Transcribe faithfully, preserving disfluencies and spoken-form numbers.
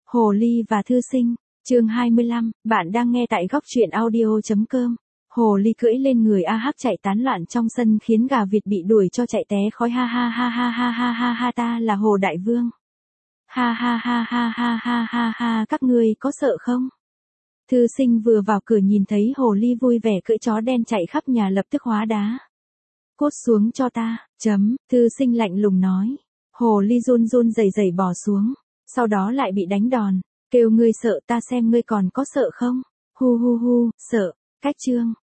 Hồ ly và thư sinh, chương hai mươi lăm, bạn đang nghe tại góc truyện audio.com. Hồ ly cưỡi lên người A Hắc chạy tán loạn trong sân khiến gà vịt bị đuổi cho chạy té khói ha ha ha ha ha ha ha ha ta là Hồ Đại Vương. Ha ha ha ha ha ha ha ha các ngươi có sợ không? Thư sinh vừa vào cửa nhìn thấy hồ ly vui vẻ cưỡi chó đen chạy khắp nhà lập tức hóa đá. Cút xuống cho ta, chấm, thư sinh lạnh lùng nói. Hồ ly run run rẩy rẩy bò xuống, sau đó lại bị đánh đòn, kêu ngươi sợ ta xem ngươi còn có sợ không? Hu hu hu, sợ, cách chương,